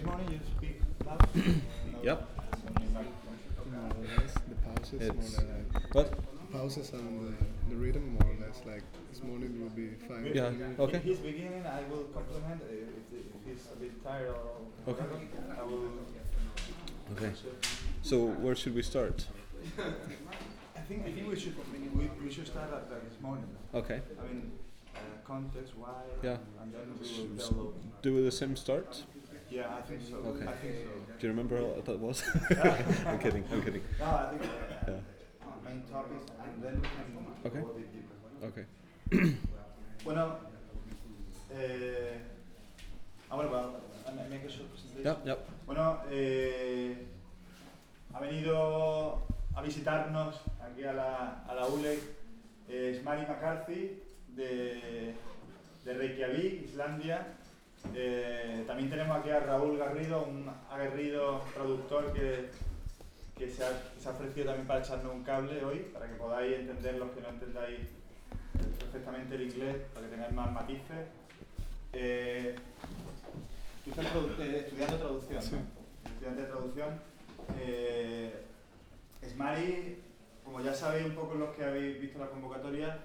morning you speak loud? Yep. More or less, the pauses It's more like what? pauses on the rhythm more or less like this morning will be fine. Yeah. Okay. He's beginning, I will compliment. If he's a bit tired or Okay. whatever, I will. Okay. So where should we start? I think we should start at this morning. Okay. I mean, context, why, Yeah. and then we will S- develop. Do the same start? Yeah, I think so. Okay. I think so. Do you remember what that was? I'm kidding. I'm kidding. No, I think Yeah. main topics, and then we can Okay. go a bit deeper. Okay. Bueno, well, I make a short presentation. Yep. Yep. Bueno, ha venido a visitarnos aquí a la ULEC Mari McCarthy de Reykjavik, Islandia. También tenemos aquí a Raúl Garrido, un aguerrido traductor que se ha ofrecido también para echarnos un cable hoy, para que podáis entender los que no entendáis perfectamente el inglés, para que tengáis más matices. Tú estás estudiando traducción, Sí. ¿no? Estudiante de traducción. Esmari, como ya sabéis un poco los que habéis visto la convocatoria,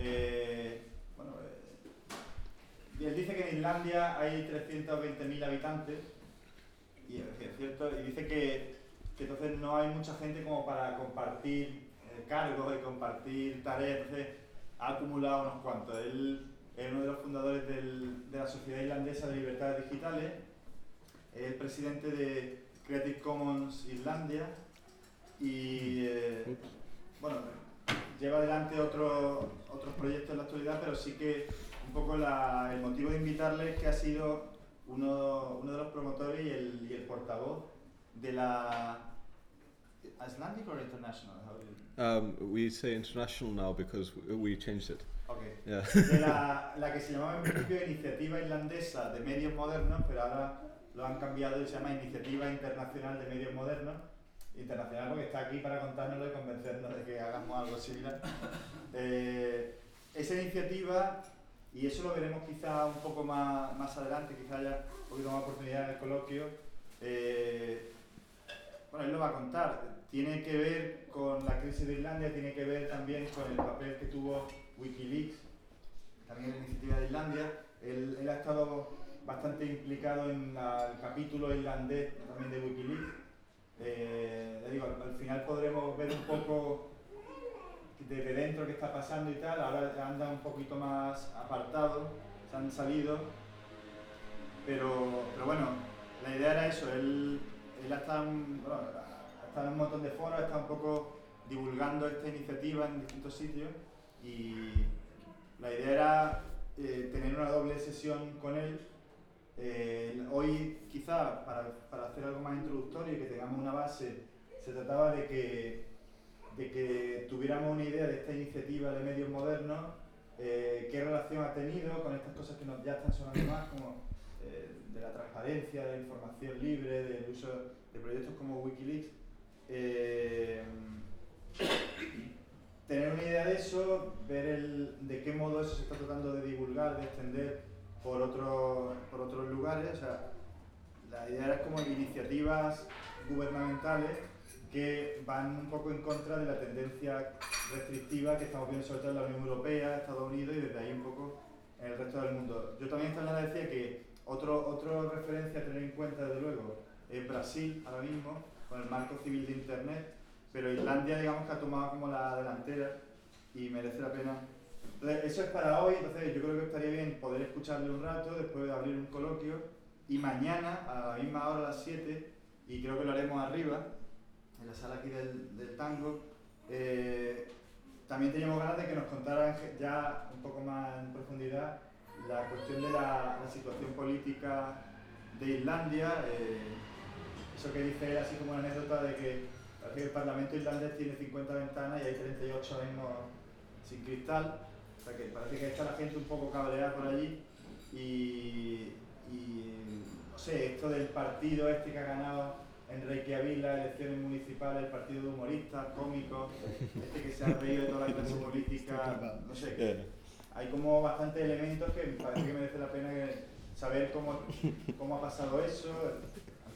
él dice que en Islandia hay 320.000 habitantes, y es cierto, y dice que entonces no hay mucha gente como para compartir cargos y compartir tareas, entonces ha acumulado unos cuantos. Él es uno de los fundadores de la Sociedad Islandesa de Libertades Digitales, es el presidente de Creative Commons Islandia y lleva adelante otros proyectos en la actualidad, pero sí que un poco el motivo de invitarle es que ha sido uno de los promotores y el portavoz de la Icelandic or international? How do you... We say international now because we changed it. Okay. Yeah. De la que se llamaba en principio Iniciativa Islandesa de Medios Modernos, pero ahora lo han cambiado y se llama Iniciativa Internacional de Medios Modernos. Internacional porque está aquí para contárnoslo y convencernos de que hagamos algo similar. Esa iniciativa, y eso lo veremos quizá un poco más adelante, quizá haya un poquito más oportunidad en el coloquio. Él lo va a contar. Tiene que ver con la crisis de Islandia, tiene que ver también con el papel que tuvo Wikileaks, también la iniciativa de Islandia. Él ha estado bastante implicado en el capítulo islandés también de Wikileaks. Le digo, al final podremos ver un poco desde dentro qué está pasando y tal. Ahora anda un poquito más apartado, se han salido, pero bueno, la idea era eso. Él ha estado en un montón de foros, ha estado un poco divulgando esta iniciativa en distintos sitios y la idea era tener una doble sesión con él. Hoy quizá para hacer algo más introductorio y que tengamos una base, se trataba de que tuviéramos una idea de esta iniciativa de medios modernos, qué relación ha tenido con estas cosas que ya están sonando más, como de la transparencia, de la información libre, del uso de proyectos como Wikileaks. Tener una idea de eso, ver de qué modo eso se está tratando de divulgar, de extender por otros lugares. O sea, la idea era como iniciativas gubernamentales que van un poco en contra de la tendencia restrictiva que estamos viendo sobre todo en la Unión Europea, Estados Unidos y desde ahí un poco en el resto del mundo. Yo también esta mañana decía que otra referencia a tener en cuenta, desde luego, es Brasil ahora mismo, con el marco civil de Internet, pero Islandia, digamos, que ha tomado como la delantera y merece la pena. Entonces, eso es para hoy. Entonces yo creo que estaría bien poder escucharle un rato, después de abrir un coloquio, y mañana, a la misma hora, a las 7, y creo que lo haremos arriba, en la sala aquí del Tango, también teníamos ganas de que nos contaran ya un poco más en profundidad la cuestión de la situación política de Islandia. Eso que dice él así como una anécdota de que parece que el Parlamento islandés tiene 50 ventanas y hay 38 ahora mismo sin cristal. O sea que parece que está la gente un poco cabreada por allí y no sé, esto del partido este que ha ganado en Reykjavik las elecciones municipales, el partido de humoristas, cómicos, este que se ha reído de toda la clase política, no sé, hay como bastantes elementos que me parece que merece la pena saber cómo ha pasado eso.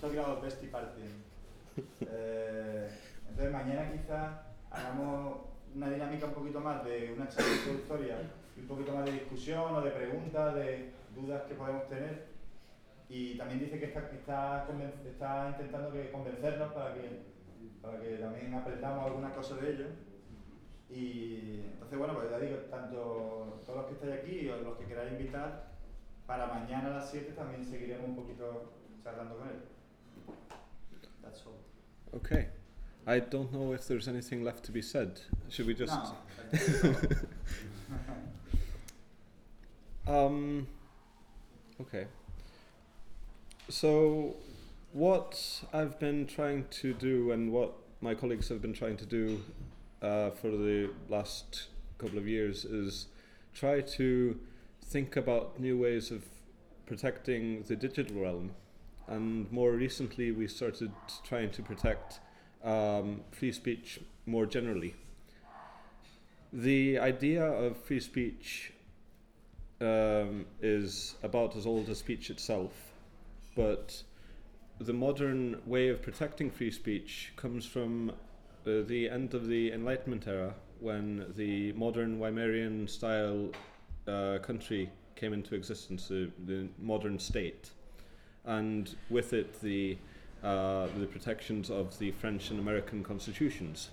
talking about bestie partying. Entonces mañana quizá hagamos una dinámica un poquito más de una charla introductoria y un poquito más de discusión o de preguntas, de dudas que podemos tener. Y también dice que está intentando convencernos para que también aprendamos algunas cosas de ello. Y entonces, bueno, pues ya digo, tanto todos los que estáis aquí o los que queráis invitar, para mañana a las 7 también seguiremos un poquito charlando con él. That's all. Okay. I don't know if there's anything left to be said. Should we just... No. Okay. So, what I've been trying to do and what my colleagues have been trying to do for the last couple of years is try to think about new ways of protecting the digital realm. And more recently we started trying to protect free speech more generally. The idea of free speech is about as old as speech itself, but the modern way of protecting free speech comes from the end of the Enlightenment era, when the modern Weimarian style country came into existence, the modern state, and with it the protections of the French and American constitutions.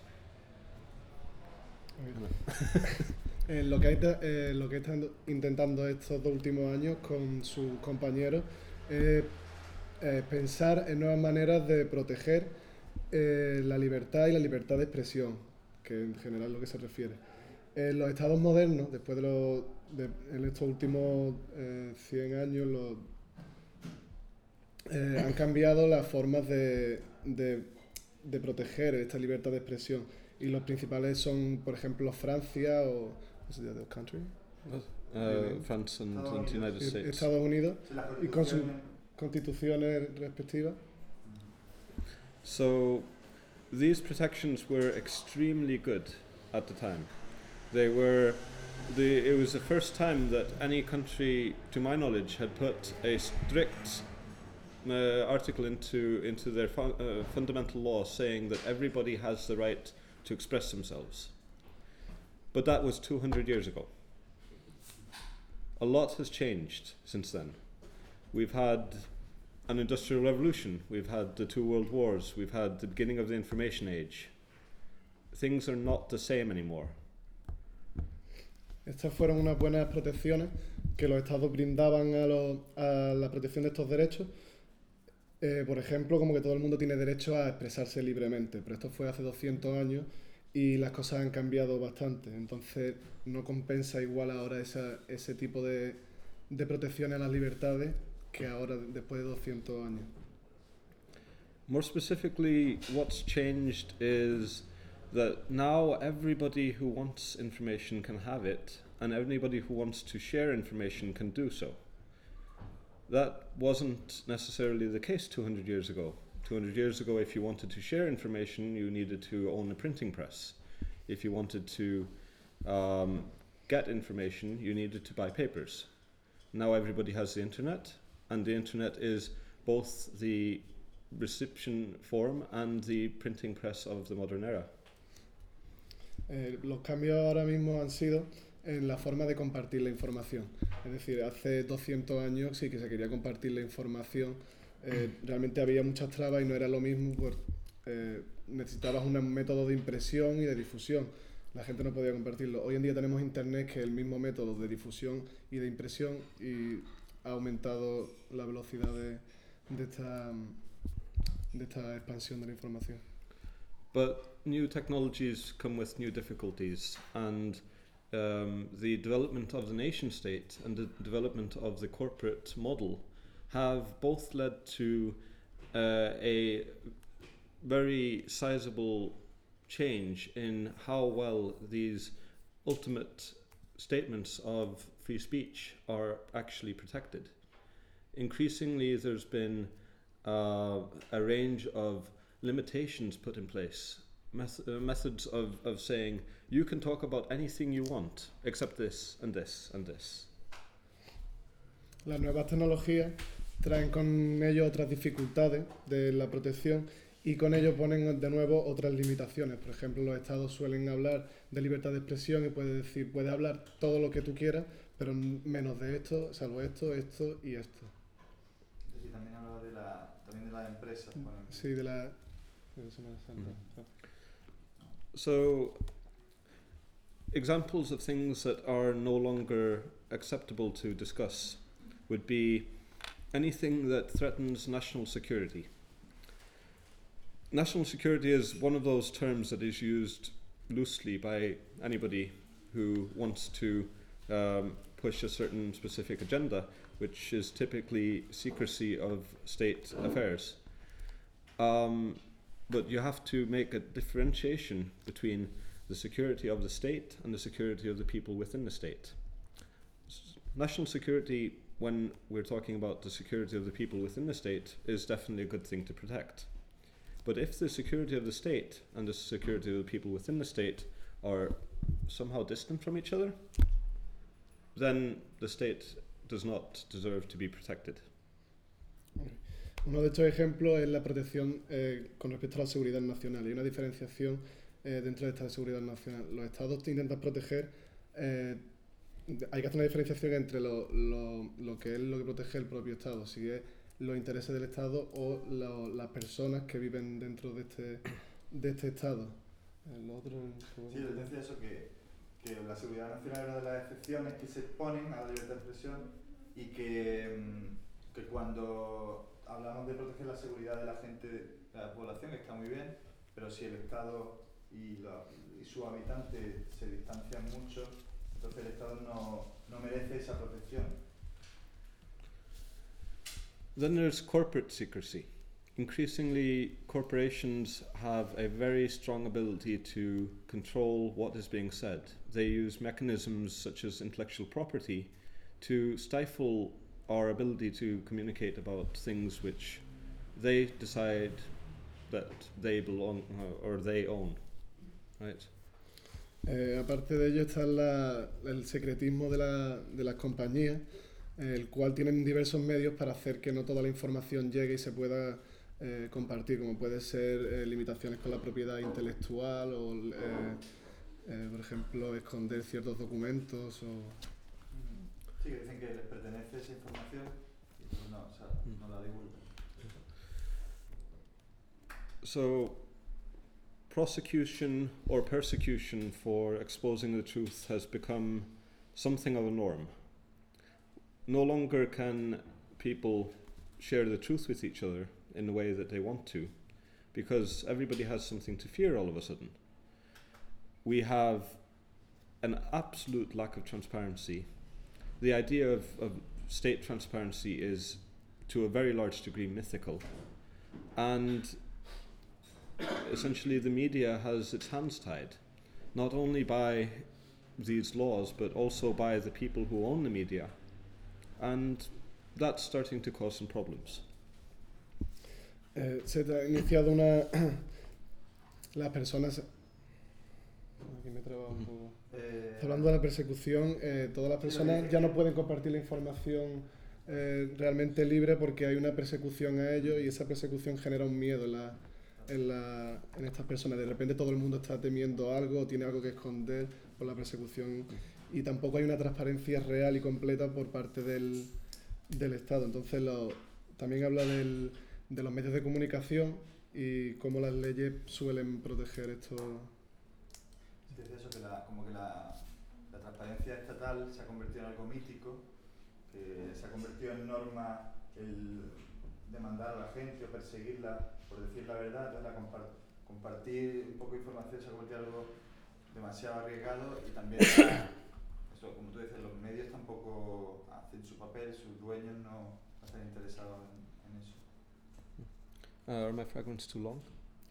Lo que está intentando estos 2 últimos años con sus compañeros es pensar en nuevas maneras de proteger la libertad y la libertad de expresión, que en general es lo que se refiere. Los estados modernos, después en estos últimos 100 años, han cambiado las formas de proteger esta libertad de expresión. Y los principales son, por ejemplo, Francia o... ¿What's the other country? France and the United States. Estados Unidos, y con sus constituciones respectivas. So these protections were extremely good at the time. It was the first time that any country, to my knowledge, had put a strict article into their fundamental law saying that everybody has the right to express themselves. But that was 200 years ago. A lot has changed since then. We've had an industrial revolution, we've had the 2 world wars, we've had the beginning of the information age. Things are not the same anymore. Estas fueron unas buenas protecciones que los estados brindaban a la protección de estos derechos. Por ejemplo, como que todo el mundo tiene derecho a expresarse libremente, pero esto fue hace 200 años y las cosas han cambiado bastante. Entonces no compensa igual ahora ese tipo de protección a las libertades que ahora, después de 200 años. More specifically, what's changed is that now everybody who wants information can have it, and anybody who wants to share information can do so. That wasn't necessarily the case 200 years ago. 200 years ago, if you wanted to share information, you needed to own a printing press. If you wanted to get information, you needed to buy papers. Now everybody has the internet, and the internet is both the reception form and the printing press of the modern era. Los cambios ahora mismo han sido en la forma de compartir la información. Es decir, hace 200 años sí que se quería compartir la información. Realmente había muchas trabas y no era lo mismo. Necesitabas un método de impresión y de difusión. La gente no podía compartirlo. Hoy en día tenemos internet, que es el mismo método de difusión y de impresión, y ha aumentado la velocidad de esta expansión de la información. But new technologies come with new difficulties, and the development of the nation state and the development of the corporate model have both led to a very sizable change in how well these ultimate statements of free speech are actually protected. Increasingly, there's been a range of limitations put in place, methods of saying you can talk about anything you want except this and this and this. Las nuevas tecnologías traen con ellos otras dificultades de la protección y con ello ponen de nuevo otras limitaciones. Por ejemplo, los estados suelen hablar de libertad de expresión y puedes decir, puedes hablar todo lo que tú quieras, pero menos de esto, salvo esto, esto y esto. Sí, también hablaba también de las empresas. Sí, de la... So, examples of things that are no longer acceptable to discuss would be anything that threatens national security. National security is one of those terms that is used loosely by anybody who wants to push a certain specific agenda, which is typically secrecy of state affairs. But you have to make a differentiation between the security of the state and the security of the people within the state. National security, when we're talking about the security of the people within the state, is definitely a good thing to protect. But if the security of the state and the security of the people within the state are somehow distant from each other, then the state does not deserve to be protected. Uno de estos ejemplos es la protección con respecto a la seguridad nacional. Hay una diferenciación dentro de esta seguridad nacional. Los estados intentan proteger, hay que hacer una diferenciación entre lo que es lo que protege el propio estado, si es los intereses del estado o las personas que viven dentro de este estado. Sí, les decía eso, que la seguridad nacional es una de las excepciones que se ponen a la libertad de expresión y que cuando hablamos de proteger la seguridad de la gente, de la población, está muy bien, pero si el Estado y sus habitantes se distancian mucho, entonces el Estado no merece esa protección. Then there's corporate secrecy. Increasingly, corporations have a very strong ability to control what is being said. They use mechanisms such as intellectual property to stifle our ability to communicate about things which they decide that they belong or they own, right? Aparte de ello está el secretismo de las compañías, el cual tienen diversos medios para hacer que no toda la información llegue y se pueda compartir, como puede ser limitaciones con la propiedad intelectual o, por ejemplo, esconder ciertos documentos o... Sí, que dicen que les pertenece esa información y pues no, o sea, no la divulgan. So, prosecution or persecution for exposing the truth has become something of a norm. No longer can people share the truth with each other in the way that they want to, because everybody has something to fear all of a sudden. We have an absolute lack of transparency. The idea of state transparency is, to a very large degree, mythical. And essentially the media has its hands tied, not only by these laws, but also by the people who own the media. And that's starting to cause some problems. Se ha iniciado las personas... Aquí me traba un poco. Hablando de la persecución, todas las personas ya no pueden compartir la información realmente libre porque hay una persecución a ellos y esa persecución genera un miedo en estas personas. De repente todo el mundo está temiendo algo, tiene algo que esconder por la persecución y tampoco hay una transparencia real y completa por parte del Estado. Entonces también habla de los medios de comunicación y cómo las leyes suelen proteger esto. Desde eso, como que la transparencia estatal se ha convertido en algo mítico, que se ha convertido en norma el demandar a la gente o perseguirla por decir la verdad, compartir un poco de información se ha convertido en algo demasiado arriesgado y también, eso, como tú dices, los medios tampoco hacen su papel, sus dueños no están interesados en eso. Are my fragments too long?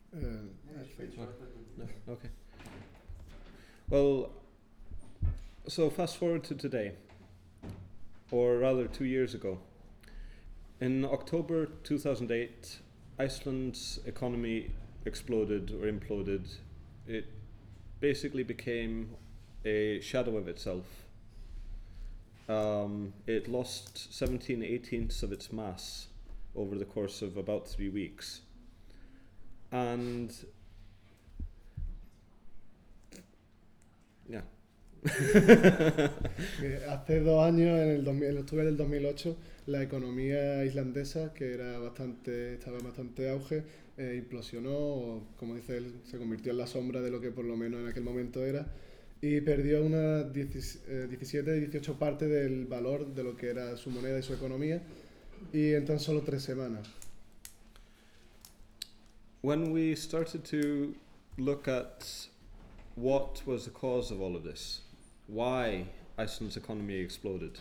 No, okay. Well, so fast forward to today, or rather 2 years ago. In October 2008, Iceland's economy exploded or imploded. It basically became a shadow of itself. it lost 17/18 of its mass over the course of about 3 weeks. And yeah. Hace 2 años, en octubre del 2008, la economía islandesa, que estaba en bastante auge, implosionó, o como dice él, se convirtió en la sombra de lo que por lo menos en aquel momento era, y perdió unas 17-18 partes del valor de lo que era su moneda y su economía, y en tan solo 3 semanas. When we started to look at what was the cause of all of this, why Iceland's economy exploded,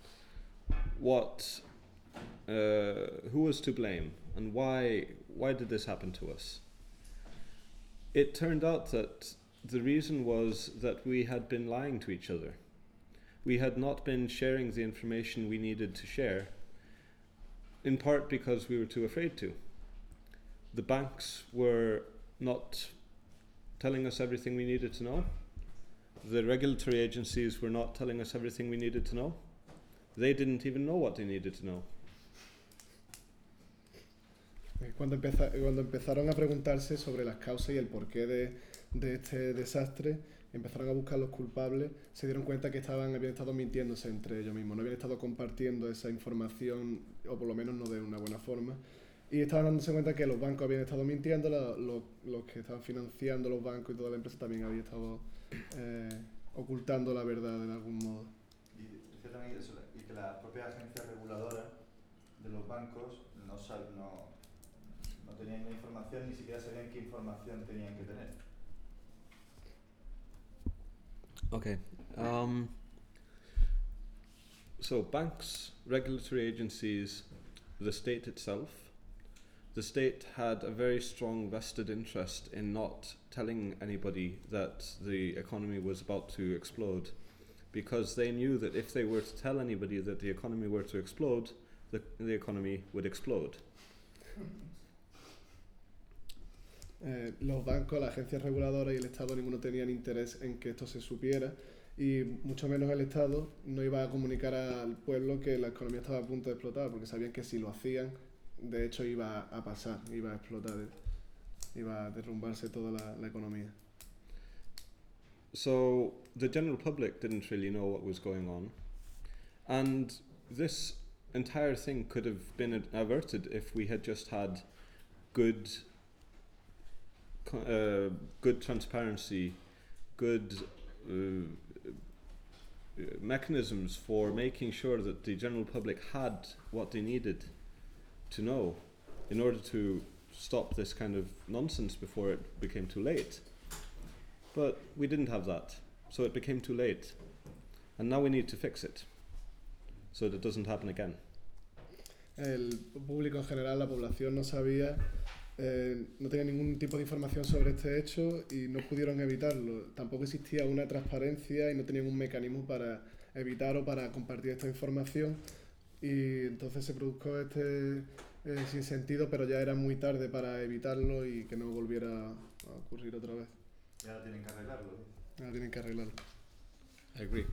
who was to blame, and why did this happen to us? It turned out that the reason was that we had been lying to each other. We had not been sharing the information we needed to share, in part because we were too afraid to. The banks were not telling us everything we needed to know. The regulatory agencies were not telling us everything we needed to know. They didn't even know what they needed to know. Cuando empezaron a preguntarse sobre las causas y el porqué de este desastre, empezaron a buscar los culpables, se dieron cuenta que habían estado mintiéndose entre ellos mismos, no habían estado compartiendo esa información, o por lo menos no de una buena forma, y estaban dándose cuenta que los bancos habían estado mintiendo, los que estaban financiando los bancos y toda la empresa también habían estado ocultando la verdad de algún modo. Y también eso, y que la propia agencia reguladora de los bancos no tenían la información, ni siquiera sabían qué información tenían que tener. Okay. So banks, regulatory agencies, the state itself. The state had a very strong vested interest in not telling anybody that the economy was about to explode, because they knew that if they were to tell anybody that the economy were to explode, the economy would explode. Los bancos, las agencias reguladoras y el Estado, ninguno tenían interés en que esto se supiera, y mucho menos el Estado no iba a comunicar al pueblo que la economía estaba a punto de explotar, porque sabían que si lo hacían, de hecho iba a pasar, iba a explotar, iba a derrumbarse toda la economía. So the general public didn't really know what was going on, and this entire thing could have been averted if we had just had good transparency, good mechanisms for making sure that the general public had what they needed to know in order to stop this kind of nonsense before it became too late. But we didn't have that, so it became too late. And now we need to fix it so that it doesn't happen again. El público en general, la población no sabía, no tenía ningún tipo de información sobre este hecho y no pudieron evitarlo. Tampoco existía una transparencia y no tenían un mecanismo para evitar o para compartir esta información, y entonces se produjo este sinsentido, pero ya era muy tarde para evitarlo y que no volviera a ocurrir otra vez. Y ahora tienen que arreglarlo. Ahora tienen que arreglarlo. I agree.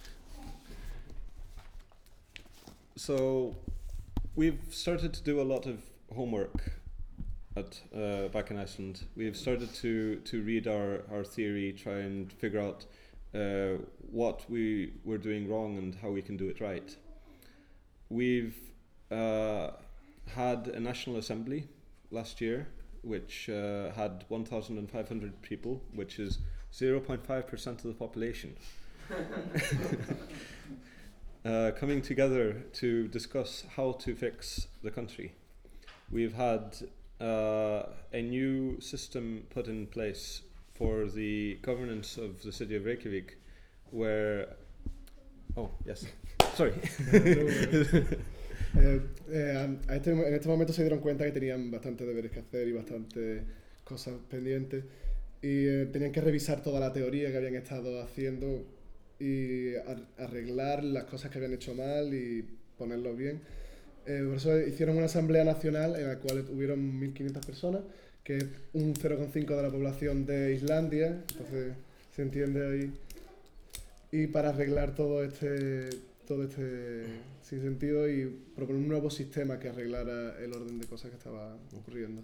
So we've started to do a lot of homework back in Iceland. We've started to read our theory, try and figure out what we were doing wrong and how we can do it right. We've had a National Assembly last year, which had 1,500 people, which is 0.5% of the population, coming together to discuss how to fix the country. We've had a new system put in place for the governance of the city of Reykjavik, where... Oh, yes. Sorry. En este momento se dieron cuenta que tenían bastantes deberes que hacer y bastantes cosas pendientes, y tenían que revisar toda la teoría que habían estado haciendo y arreglar las cosas que habían hecho mal y ponerlo bien. Por eso hicieron una asamblea nacional en la cual hubieron 1.500 personas, que es un 0,5 de la población de Islandia, entonces se entiende ahí. Y para arreglar todo este todo este sinsentido y proponer un nuevo sistema que arreglara el orden de cosas que estaba ocurriendo.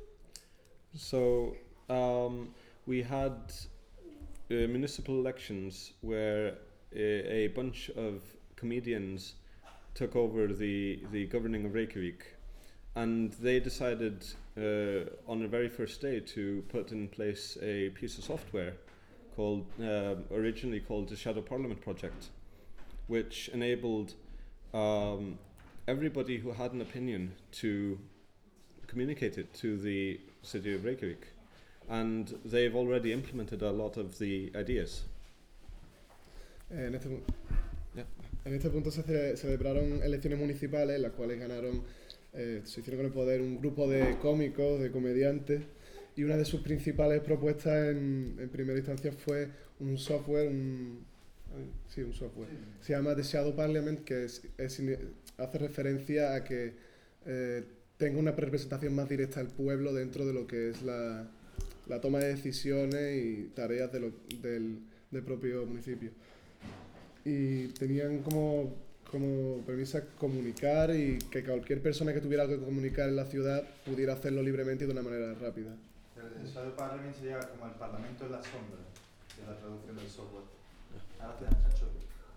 So we had municipal elections where a bunch of comedians took over the governing of Reykjavik, and they decided on the very first day to put in place a piece of software called originally called the Shadow Parliament Project, which enabled everybody who had an opinion to communicate it to the city of Reykjavik, and they've already implemented a lot of the ideas. En este, Yeah. en este punto se celebraron elecciones municipales, en las cuales ganaron, se hicieron con el poder un grupo de cómicos, de comediantes, y una de sus principales propuestas en primera instancia fue un software, un software. Se llama The Shadow Parliament, que hace referencia a que tenga una representación más directa del pueblo dentro de lo que es la toma de decisiones y tareas del propio municipio. Y tenían como premisa comunicar y que cualquier persona que tuviera algo que comunicar en la ciudad pudiera hacerlo libremente y de una manera rápida. El Shadow Parliament sería como el Parlamento en la sombra, de la traducción del software. Gracias, Chacho.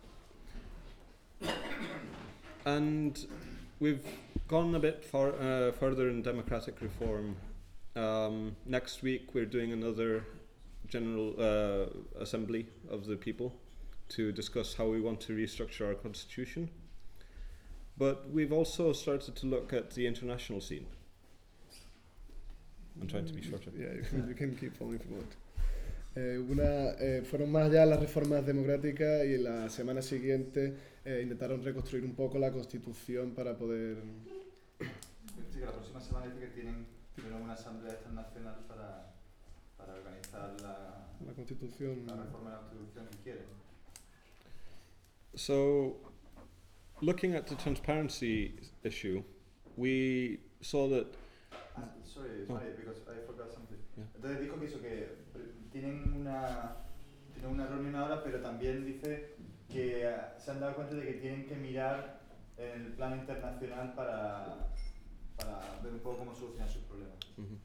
And we've gone a bit further in democratic reform. Next week we're doing another general assembly of the people to discuss how we want to restructure our constitution. But we've also started to look at the international scene. I'm trying to be shorter. Yeah, you can keep on if you want. Fueron más allá las reformas democráticas y la semana siguiente intentaron reconstruir un poco la constitución para poder... Sí, que la próxima semana dice que tienen una asamblea internacional para organizar la constitución. La reforma de la constitución que quieren. So, looking at the transparency issue, we saw that... Sorry, because I forgot something. Yeah. Entonces dijo que eso, que tienen una reunión ahora, pero también dice que se han dado cuenta de que tienen que mirar en el plano internacional para ver un poco cómo solucionar sus problemas.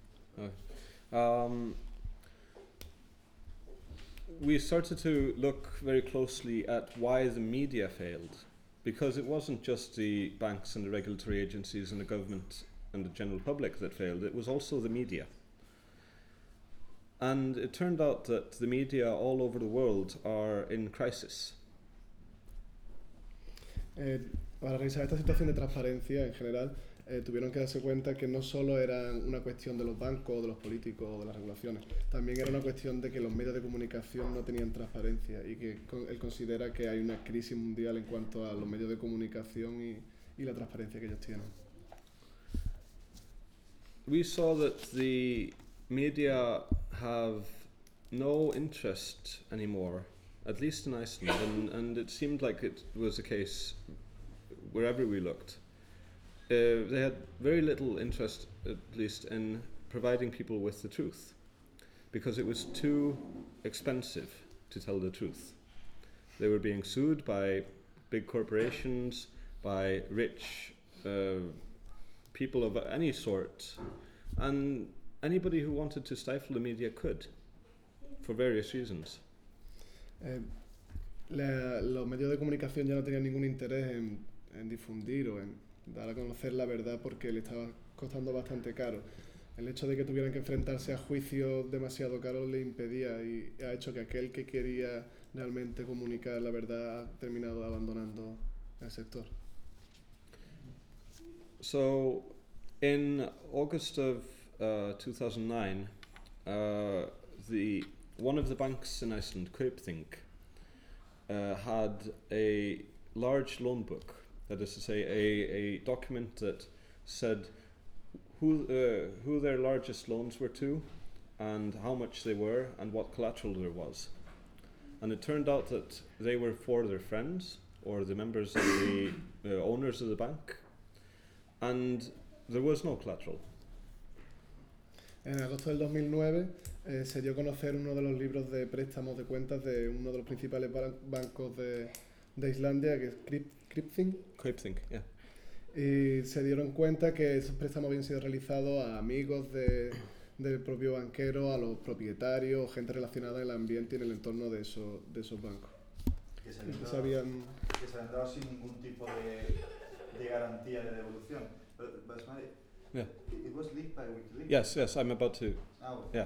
We started to look very closely at why the media failed, because it wasn't just the banks and the regulatory agencies and the government and the general public that failed, it was also the media. And it turned out that the media all over the world are in crisis. Para revisar esta situación de transparencia en general, tuvieron que darse cuenta que no solo era una cuestión de los bancos, de los políticos o de las regulaciones, también era una cuestión de que los medios de comunicación no tenían transparencia y que él considera que hay una crisis mundial en cuanto a los medios de comunicación y la transparencia que ellos tienen. We saw that the media have no interest anymore, at least in Iceland, and it seemed like it was the case wherever we looked. They had very little interest, at least, in providing people with the truth, because it was too expensive to tell the truth. They were being sued by big corporations, by rich people of any sort, and anybody who wanted to stifle the media could, for various reasons. Los medios de comunicación ya no tenían ningún interés en difundir o en dar a conocer la verdad porque le estaba costando bastante caro. El hecho de que tuvieran que enfrentarse a juicios demasiado caros le impedía y ha hecho que aquel que quería realmente comunicar la verdad ha terminado abandonando el sector. So, in August of 2009, one of the banks in Iceland, Kaupthing, had a large loan book. That is to say, a document that said who their largest loans were to, and how much they were, and what collateral there was. And it turned out that they were for their friends or the members of the owners of the bank, and there was no collateral. En agosto del 2009 se dio a conocer uno de los libros de préstamos de cuentas de uno de los principales bancos de de Islandia, que es Kaupthing, Kaupthing, yeah. y se dieron cuenta que esos préstamos habían sido realizados a amigos del propio banquero, a los propietarios, gente relacionada en el ambiente y en el entorno de esos bancos. Que se Y que habían dado sin ningún tipo de garantía de devolución. But Yeah. it was leaked by WikiLeaks. Yes, I'm about to. Oh. Yeah.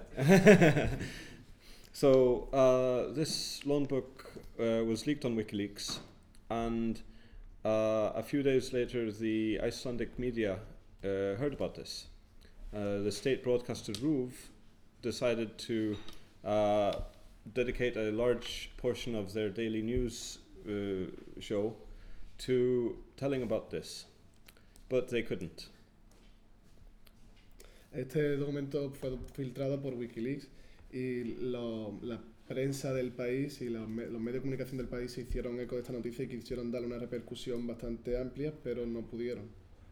So this loan book was leaked on WikiLeaks, and a few days later, the Icelandic media heard about this. The state broadcaster RÚV decided to dedicate a large portion of their daily news show to telling about this, but they couldn't. Este documento fue filtrado por WikiLeaks y la prensa del país y los medios de comunicación del país se hicieron eco de esta noticia y quisieron darle una repercusión bastante amplia, pero no pudieron.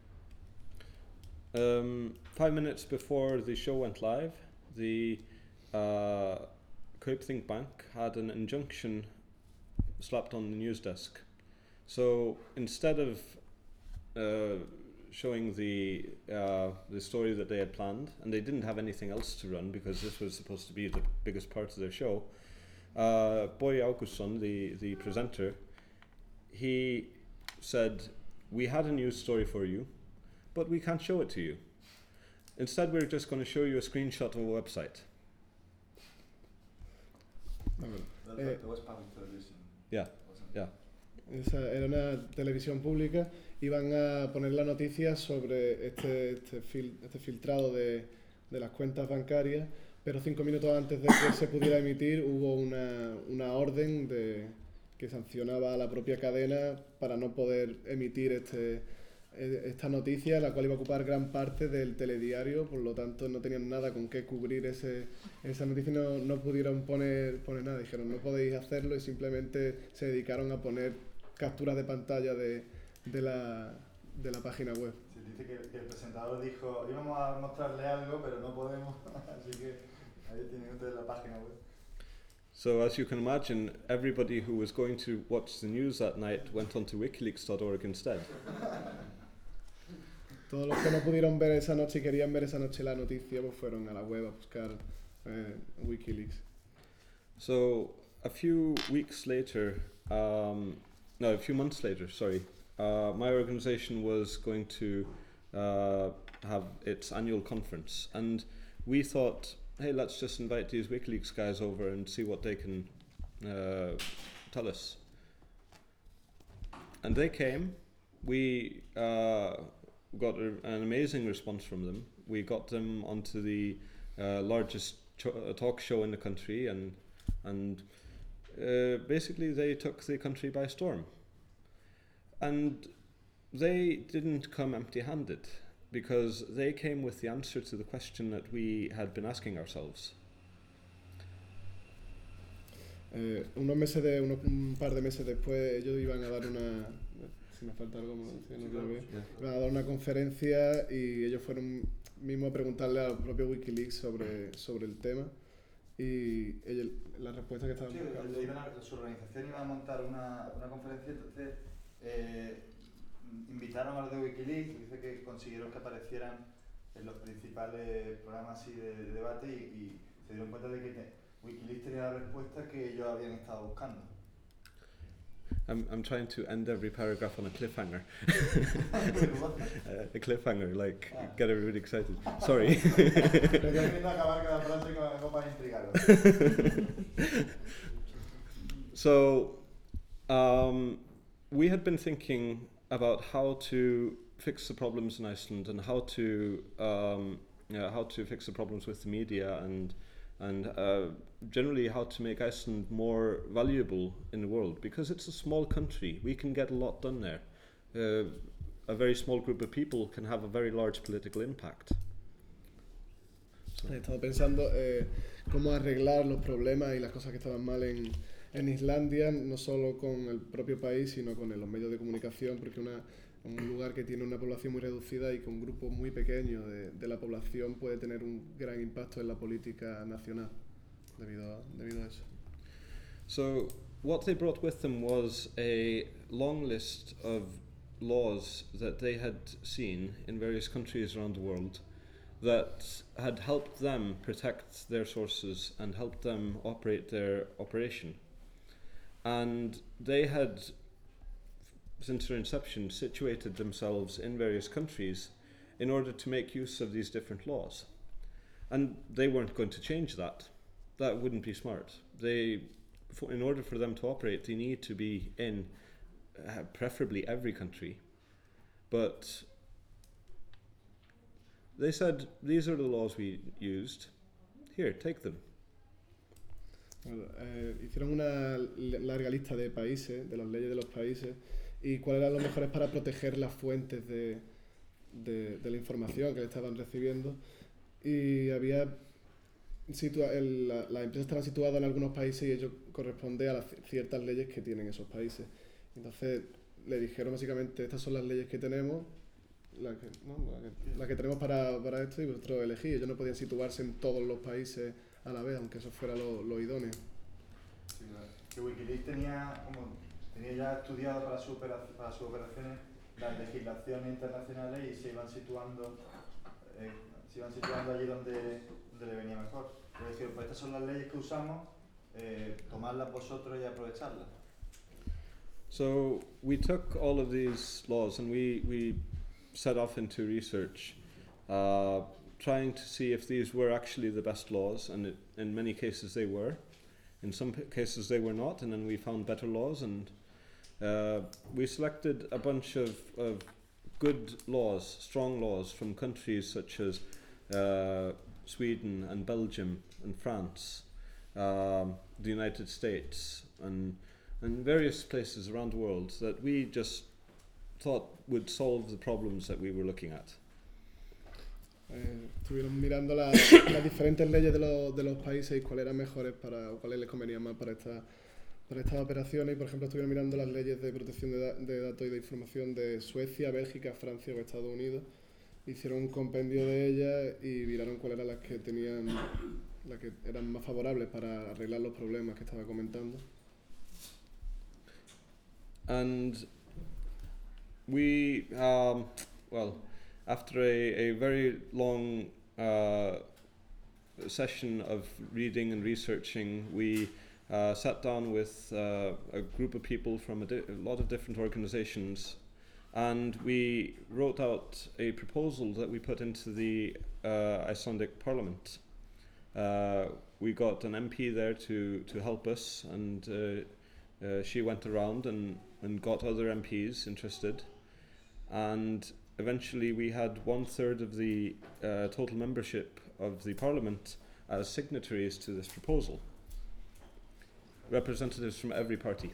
5 minutes before the show went live, the Kaupthing Bank had an injunction slapped on the news desk. So instead of showing the story that they had planned, and they didn't have anything else to run because this was supposed to be the biggest part of their show, Boy Augustsson, the presenter, he said, "We had a news story for you, but we can't show it to you. Instead, we're just going to show you a screenshot of a website." That was public television. Yeah, yeah. Era una televisión pública, iban a poner la noticia sobre este filtrado de las cuentas bancarias, pero 5 minutos antes de que se pudiera emitir hubo una orden que sancionaba a la propia cadena para no poder emitir esta noticia, la cual iba a ocupar gran parte del telediario, por lo tanto no tenían nada con qué cubrir esa noticia y no pudieron poner nada, dijeron no podéis hacerlo y simplemente se dedicaron a poner capturas de pantalla de la página web. Se dice que el presentador dijo, íbamos a mostrarle algo, pero no podemos, así que ahí tienen ustedes la página web. So as you can imagine, everybody who was going to watch the news that night went onto wikileaks.org instead. Todos los que no pudieron ver esa noche y querían ver esa noche la noticia, pues fueron a la web a buscar WikiLeaks. So a few months later, my organization was going to have its annual conference, and we thought, hey, let's just invite these WikiLeaks guys over and see what they can tell us. And they came. We got an amazing response from them. We got them onto the largest talk show in the country, and basically they took the country by storm. And they didn't come empty-handed, because they came with the answer to the question that we had been asking ourselves. Un par de meses después ellos iban a dar si me falta algo, iban a dar una conferencia y ellos fueron mismos a preguntarle al propio WikiLeaks sobre el tema y la respuesta que estaban buscando. Su organización iba a montar una conferencia, entonces invitaron a los de WikiLeaks, dice que consiguieron que aparecieran en los principales programas así de debate y se dieron cuenta de que WikiLeaks tenía la respuesta que ellos habían estado buscando. I'm trying to end every paragraph on a cliffhanger. A cliffhanger, like get everybody excited. Sorry. So, we had been thinking about how to fix the problems in Iceland and how to fix the problems with the media and generally how to make Iceland more valuable in the world, because it's a small country. We can get a lot done there. A very small group of people can have a very large political impact. He estado pensando cómo arreglar los problemas y las cosas que estaban mal en Islandia, no solo con el propio país, sino con los medios de comunicación, porque un lugar que tiene una población muy reducida y con un grupo muy pequeño de la población puede tener un gran impacto en la política nacional debido a eso. So what they brought with them was a long list of laws that they had seen in various countries around the world that had helped them protect their sources and helped them operate their operation. And they had, since their inception, situated themselves in various countries in order to make use of these different laws. And they weren't going to change that. That wouldn't be smart. In order for them to operate, they need to be in preferably every country. But they said, these are the laws we used. Here, take them. Hicieron una larga lista de países, de las leyes de los países, y cuáles eran los mejores para proteger las fuentes de la información que estaban recibiendo. Y había las empresas estaban situadas en algunos países y ello corresponde a ciertas leyes que tienen esos países. Entonces le dijeron básicamente, estas son las leyes que tenemos, las que tenemos para esto, y vosotros elegís. Ellos no podían situarse en todos los países a la vez, aunque eso fuera lo idóneo. Sí, claro. Que Wikileaks tenía ya estudiado para sus operaciones las legislaciones internacionales y se iban situando allí donde le venía mejor. Es decir, pues estas son las leyes que usamos, tomadlas vosotros y aprovecharlas. So we took all of these laws and we set off into research, trying to see if these were actually the best laws, and in many cases they were. In some cases they were not, and then we found better laws, and we selected a bunch of good laws, strong laws from countries such as Sweden and Belgium and France, the United States, and various places around the world that we just thought would solve the problems that we were looking at. Estuvieron mirando las diferentes leyes de los países y cuáles eran mejores o cuáles les convenían más para estas operaciones. Y por ejemplo estuvieron mirando las leyes de protección de datos y de información de Suecia, Bélgica, Francia o Estados Unidos. Hicieron un compendio de ellas y miraron cuáles eran las que eran más favorables para arreglar los problemas que estaba comentando. And we, after a very long session of reading and researching, we sat down with a group of people from a lot of different organizations, and we wrote out a proposal that we put into the Icelandic Parliament. We got an MP there to help us, and she went around and got other MPs interested, and eventually we had 1/3 of the total membership of the Parliament as signatories to this proposal. Representatives from every party.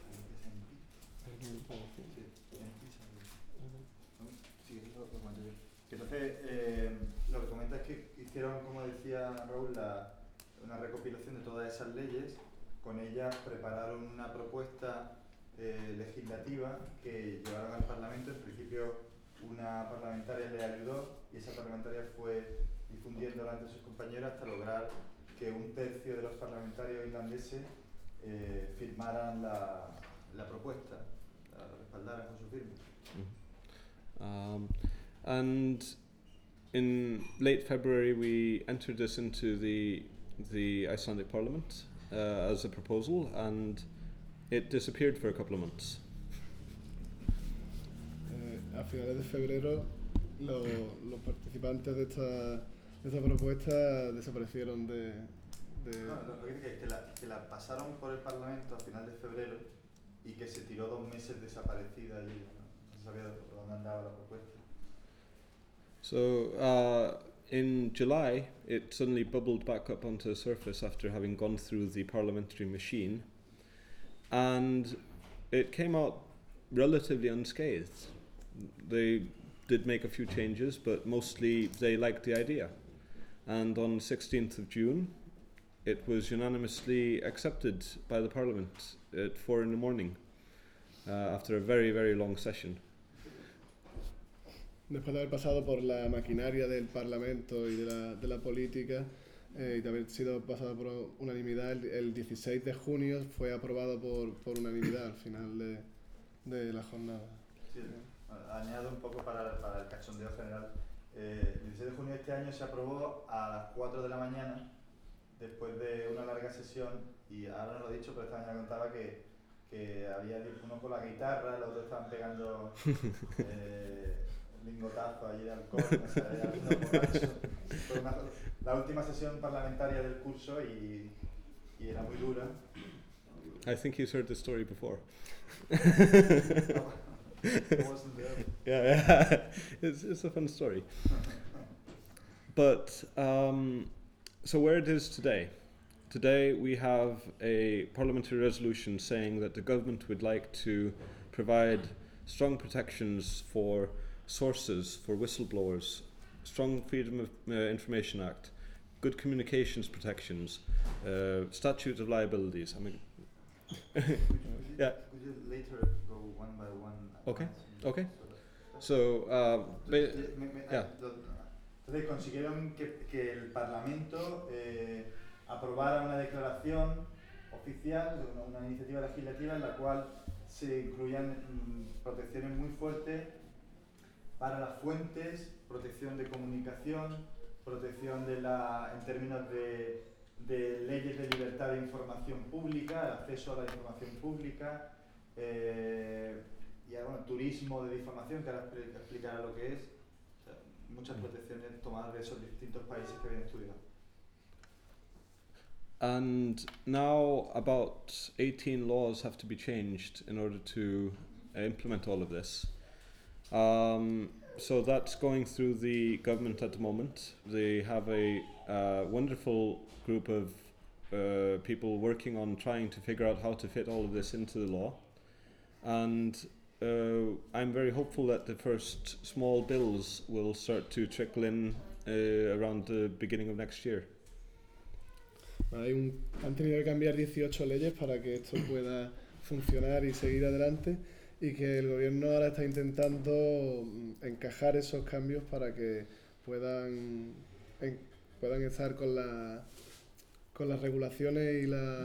Entonces, lo que comenta es que hicieron, como decía Raúl, una recopilación de todas esas leyes. Con ellas prepararon una propuesta legislativa que llevaron al Parlamento. En principio, una parlamentaria le ayudó y esa parlamentaria fue difundiéndola entre sus compañeros hasta lograr que 1/3 de los parlamentarios irlandeses firmaran la propuesta, la respaldaran con su firma. And in late February we entered this into the Icelandic Parliament as a proposal, and it disappeared for a couple of months. A finales de febrero los participantes de esta propuesta desaparecieron de... Lo que dice es que la pasaron por el Parlamento a final de febrero y que se tiró 2 meses desaparecida allí, no se sabía dónde andaba la propuesta. So in July it suddenly bubbled back up onto the surface after having gone through the parliamentary machine, and it came out relatively unscathed. They did make a few changes, but mostly they liked the idea. And on 16th of June, it was unanimously accepted by the Parliament at 4 in the morning, after a very, very long session. Después de haber pasado por la maquinaria del Parlamento y de la política, y de haber sido pasado por unanimidad, el 16 de junio fue aprobado por unanimidad al final de la jornada. Sí, añado un poco para el cachondeo general. El 16 de junio de este año se aprobó a las 4 de la mañana, después de una larga sesión, y ahora no lo he dicho, pero esta mañana contaba que había uno con la guitarra, los otros estaban pegando lingotazo allí de alcohol, algunos borrachos. Fue la última sesión parlamentaria del curso y era muy dura. I think he's heard this story before. I wasn't there. Yeah. It's a fun story. But so where it is today. Today we have a parliamentary resolution saying that the government would like to provide strong protections for sources, for whistleblowers, strong Freedom of Information Act, good communications protections, statute of liabilities. I mean, yeah. Could you later go one by one? Okay. Okay. So, yeah. Entonces consiguieron que el Parlamento aprobara una declaración oficial, una iniciativa legislativa en la cual se incluían protecciones muy fuertes para las fuentes, protección de comunicación, protección en términos de leyes de libertad de información pública, el acceso a la información pública, y bueno, turismo de difamación, que ahora explicará lo que es. O sea, muchas protecciones tomadas de esos distintos países que habían estudiado. And now about 18 laws have to be changed in order to implement all of this. So that's going through the government at the moment. They have a wonderful group of people working on trying to figure out how to fit all of this into the law. And I'm very hopeful that the first small bills will start to trickle in around the beginning of next year. Han tenido que cambiar 18 leyes para que esto pueda funcionar y seguir adelante, y que el gobierno ahora está intentando encajar esos cambios para que puedan estar con las regulaciones y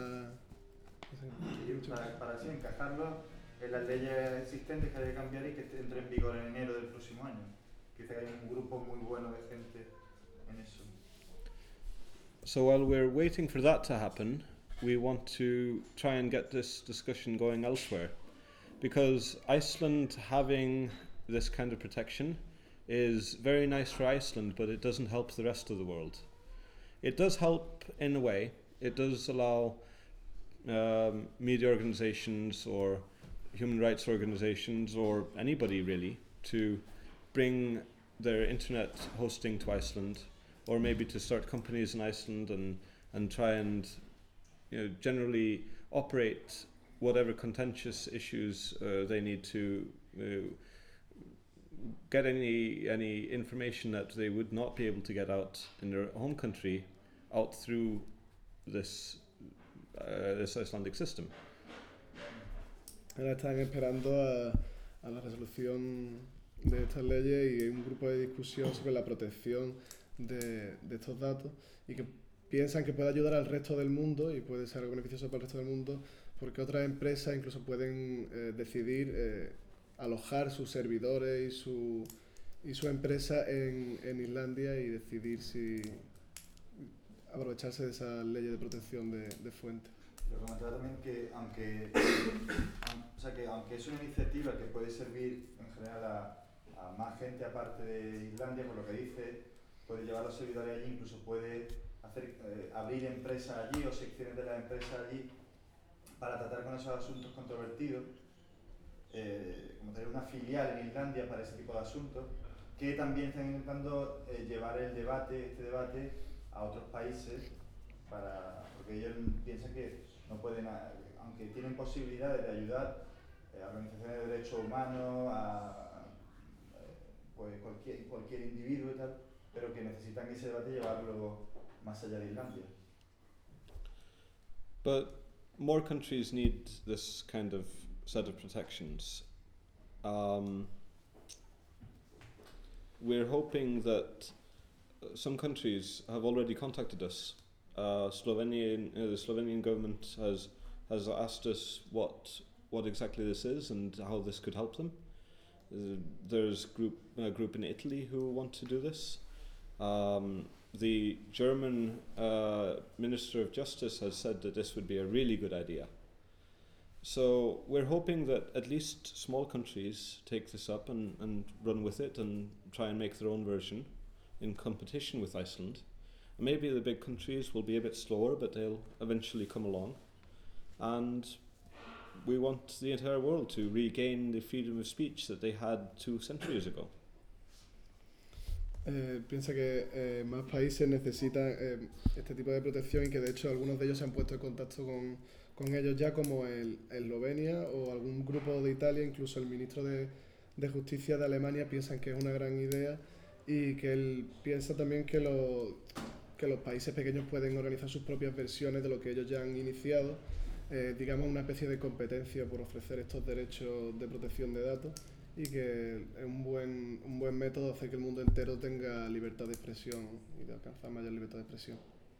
para así encajarlo en las leyes existentes que hay que cambiar y que entre en vigor en enero del próximo año. Quizá hay un grupo muy bueno de gente en eso. So while we're waiting for that to happen, we want to try and get this discussion going elsewhere, because Iceland having this kind of protection is very nice for Iceland, but it doesn't help the rest of the world. It does help in a way. It does allow media organizations or human rights organizations or anybody really to bring their internet hosting to Iceland, or maybe to start companies in Iceland and try and generally operate whatever contentious issues they need to get any information that they would not be able to get out in their home country out through this Icelandic system. Ahora están esperando a la resolución de estas leyes y hay un grupo de discusión sobre la protección de estos datos, y que piensan que puede ayudar al resto del mundo y puede ser algo beneficioso para el resto del mundo, porque otras empresas incluso pueden decidir alojar sus servidores y su empresa en Islandia y decidir si aprovecharse de esas leyes de protección de fuentes. Lo comentaba también que aunque es una iniciativa que puede servir en general a más gente aparte de Islandia, por lo que dice, puede llevar los servidores allí, incluso puede abrir empresas allí o secciones de las empresas allí para tratar con esos asuntos controvertidos, como tener una filial en Islandia para ese tipo de asuntos, que también están intentando llevar este debate a otros países, porque ellos piensan que no pueden, aunque tienen posibilidades de ayudar a organizaciones de derechos humanos, pues cualquier individuo y tal, pero que necesitan ese debate llevarlo más allá de Islandia. But more countries need this kind of set of protections. We're hoping that some countries have already contacted us. The Slovenian government has asked us what exactly this is and how this could help them. There's a group in Italy who want to do this. The German Minister of Justice has said that this would be a really good idea. So we're hoping that at least small countries take this up and run with it and try and make their own version in competition with Iceland. Maybe the big countries will be a bit slower, but they'll eventually come along. And we want the entire world to regain the freedom of speech that they had 2 centuries ago. Piensa que más países necesitan este tipo de protección y que de hecho algunos de ellos se han puesto en contacto con ellos ya, como Eslovenia o algún grupo de Italia, incluso el ministro de Justicia de Alemania piensan que es una gran idea, y que él piensa también que los países pequeños pueden organizar sus propias versiones de lo que ellos ya han iniciado, digamos una especie de competencia por ofrecer estos derechos de protección de datos, y que es un buen método de hacer que el mundo entero tenga libertad de expresión y de alcanzar mayor libertad de expresión.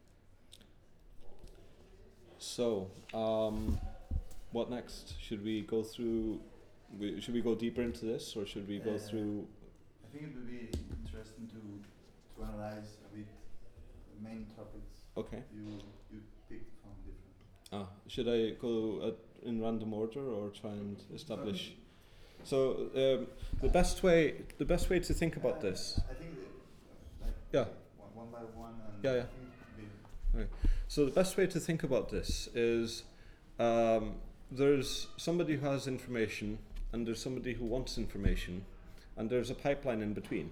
So, what next? Should we go deeper into this, or should we go through? I think it would be interesting to analyze a bit the main topics. Okay. You picked from different. Should I go in random order or try and establish? So the best way to think about this. I think that, one by one. And Yeah. Okay. So the best way to think about this is there's somebody who has information, and there's somebody who wants information, and there's a pipeline in between.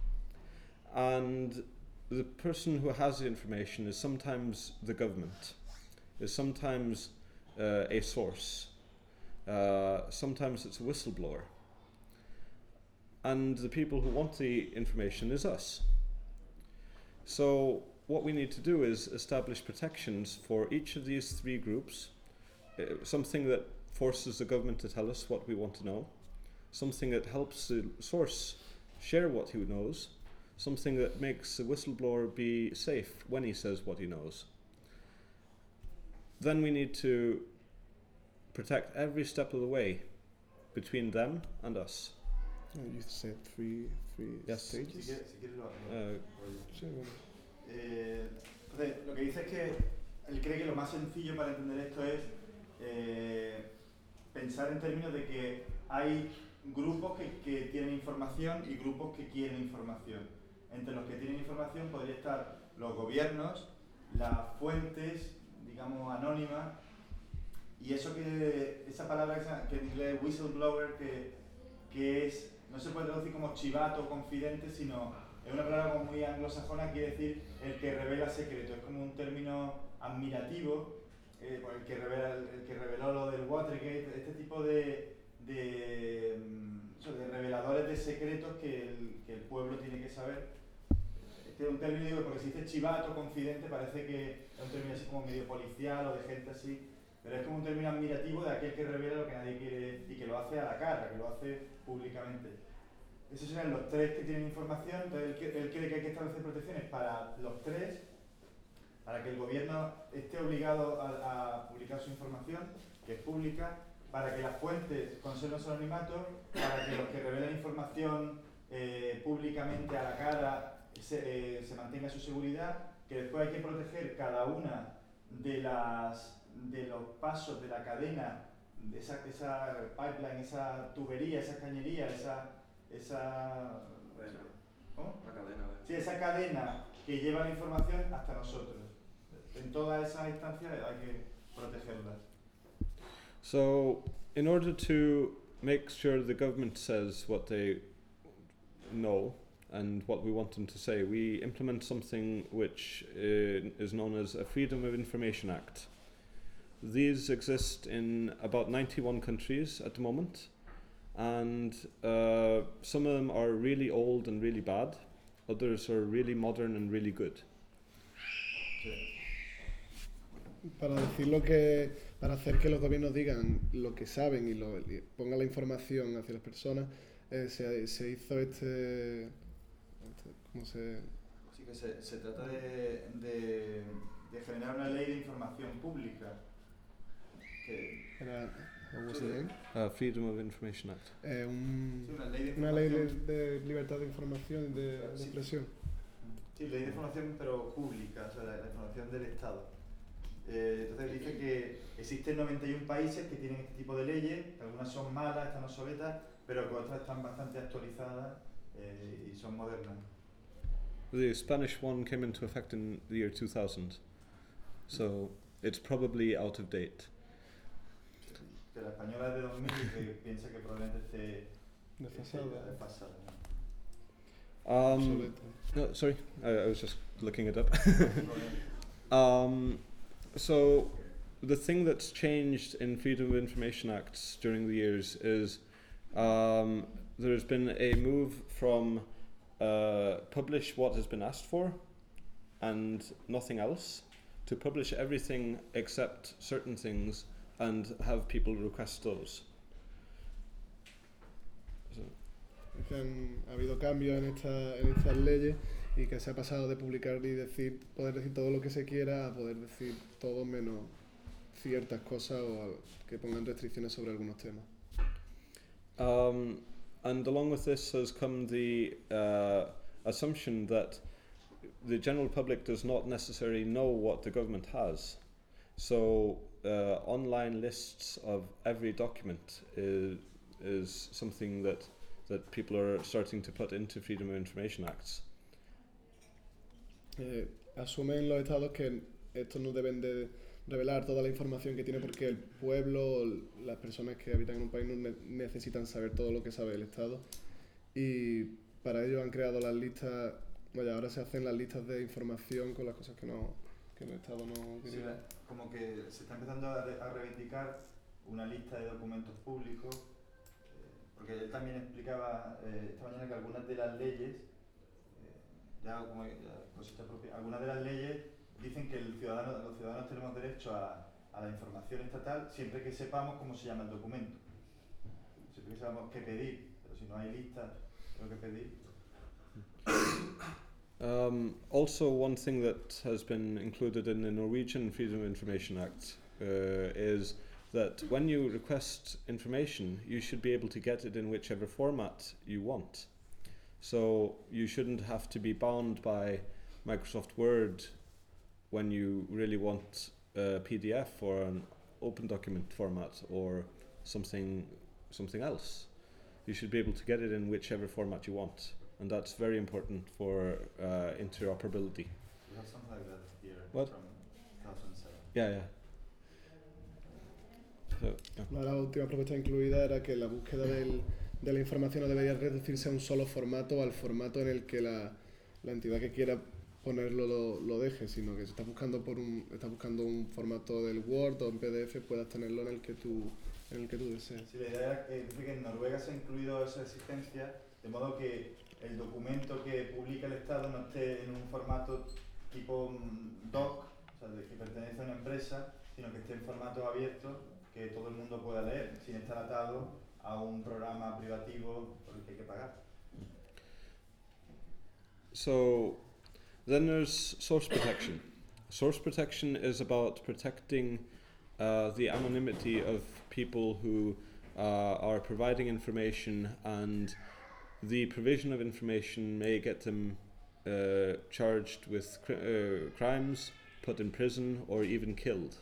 And the person who has the information is sometimes the government, is sometimes a source, sometimes it's a whistleblower. And the people who want the information is us. So what we need to do is establish protections for each of these 3 groups, something that forces the government to tell us what we want to know, something that helps the source share what he knows, something that makes the whistleblower be safe when he says what he knows. Then we need to protect every step of the way between them and us. You said three Yes. stages. Si quieres Sí, bueno. Entonces, lo que dice es que él cree que lo más sencillo para entender esto es pensar en términos de que hay grupos que tienen información y grupos que quieren información. Entre los que tienen información podría estar los gobiernos, las fuentes, digamos, anónimas, y esa palabra que en inglés whistleblower, que es, no se puede traducir como chivato o confidente, sino es una palabra como muy anglosajona, quiere decir el que revela secreto. Es como un término admirativo, el que reveló lo del Watergate, este tipo de reveladores de secretos que el pueblo tiene que saber. Este es un término, digo, porque si dice chivato, confidente, parece que es un término así como medio policial o de gente así, pero es como un término admirativo de aquel que revela lo que nadie quiere y que lo hace a la cara, que lo hace públicamente. Esos serían los 3 que tienen información. Entonces él cree que hay que establecer protecciones para los 3, para que el gobierno esté obligado a publicar su información, que es pública, para que las fuentes conserven su anonimato, para que los que revelan información públicamente a la cara se mantenga su seguridad, que después hay que proteger cada una de los pasos de la cadena, de esa pipeline, esa tubería, esa cañería, ¿cómo? La cadena. Sí, esa cadena que lleva la información hasta nosotros. En todas esas instancias hay que protegerlas. So, in order to make sure the government says what they know and what we want them to say, we implement something which is known as a Freedom of Information Act. These exist in about 91 countries at the moment, and some of them are really old and really bad, others are really modern and really good. Para hacer que los gobiernos digan lo que saben y pongan la información hacia las personas, se hizo ¿cómo se...? Que se trata de generar una ley de información pública. What was the name? Freedom of Information Act. Sí, Una ley de libertad de información y de expresión. Sí, ley de información pero pública, o sea, la información del Estado. Entonces dice que existen 91 países que tienen este tipo de leyes, algunas son malas, están obsoletas, pero que otras están bastante actualizadas y son modernas. The Spanish one came into effect in the year 2000, so it's probably out of date. Que la española es de 2000 y que piensa que probablemente esté desfasada. No, sorry, I was just looking it up. So the thing that's changed in Freedom of Information Acts during the years is there's been a move from publish what has been asked for and nothing else to publish everything except certain things and have people request those. Ha habido cambios en estas leyes y que se ha pasado de publicar y poder decir todo lo que se quiera a poder decir todo menos ciertas cosas o que pongan restricciones sobre algunos temas. And along with this has come the assumption that the general public does not necessarily know what the government has. So online lists of every document is something that people are starting to put into Freedom of Information Acts. Asumen los estados que estos no deben de revelar toda la información que tiene porque el pueblo o las personas que habitan en un país no necesitan saber todo lo que sabe el estado y para ello han creado las listas, ahora se hacen las listas de información con las cosas que el estado no quería. Sí, como que se está empezando a reivindicar una lista de documentos públicos. Porque él también explicaba esta mañana que algunas de las leyes, algunas de las leyes dicen que los ciudadanos tenemos derecho a la información estatal siempre que sepamos cómo se llama el documento. Siempre que sepamos qué pedir, pero si no hay lista de lo que pedir. Also, one thing that has been included in the Norwegian Freedom of Information Act is that when you request information, you should be able to get it in whichever format you want. So you shouldn't have to be bound by Microsoft Word when you really want a PDF or an open document format or something else. You should be able to get it in whichever format you want, and that's very important for interoperability. We have something like that here. What? From 2007. Yeah. La última propuesta incluida era que la búsqueda de la información no debería reducirse a un solo formato o al formato en el que la entidad que quiera ponerlo lo deje, sino que si estás buscando un formato del Word o en PDF puedas tenerlo en el que tú desees. Sí, la idea era que en Noruega se ha incluido esa exigencia, de modo que el documento que publica el Estado no esté en un formato tipo doc, o sea, que pertenece a una empresa, sino que esté en formato abierto que todo el mundo pueda leer, sin estar atado a un programa privativo por el que hay que pagar. So then there's source protection. Source protection is about protecting the anonymity of people who are providing information, and the provision of information may get them charged with crimes, put in prison, or even killed.